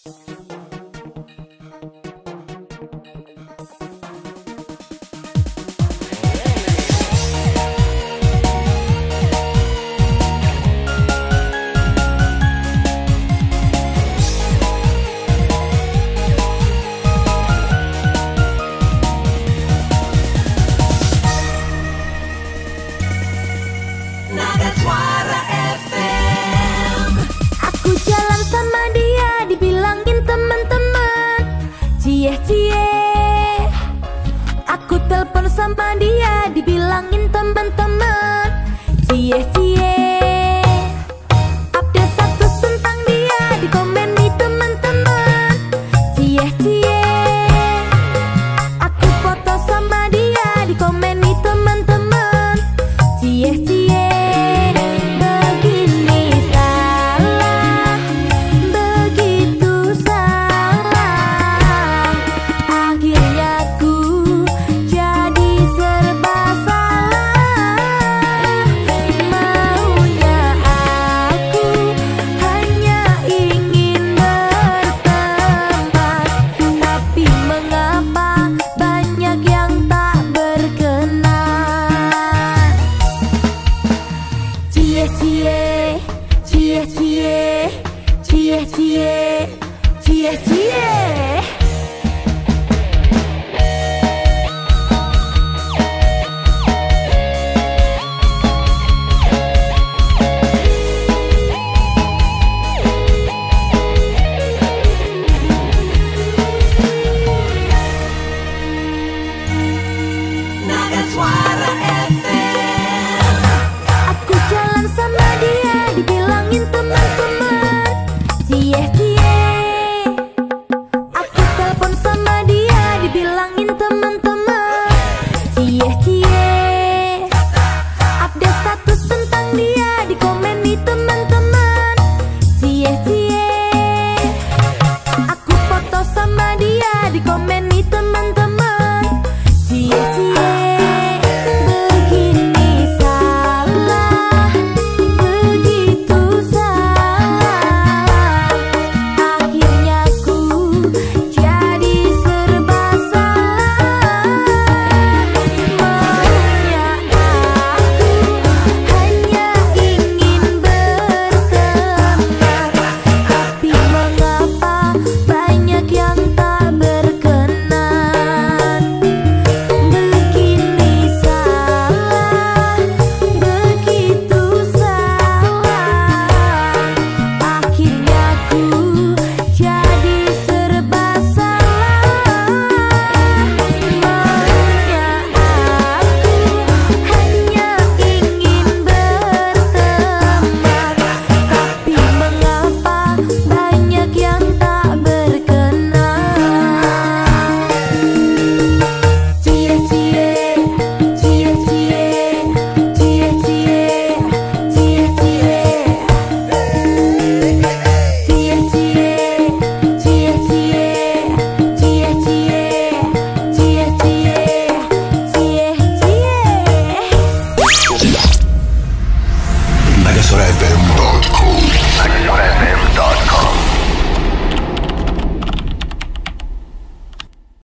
Cie-cie, aku telepon sama dia, dibilangin teman-teman. Cie-cie, update status tentang dia, dikomeni teman-teman. Cie-cie, aku foto sama dia, dikomeni teman-teman. Cie-cie, begini salah, begitu salah. Akhirnya aku jadi serba salah. Maunya aku hanya ingin berteman, tapi mengapa banyak yang tak berkenan. Cie-cie, cie-cie, cie-cie, cie-cie. Aku jalan sama dia, dibilangin teman-teman. Cie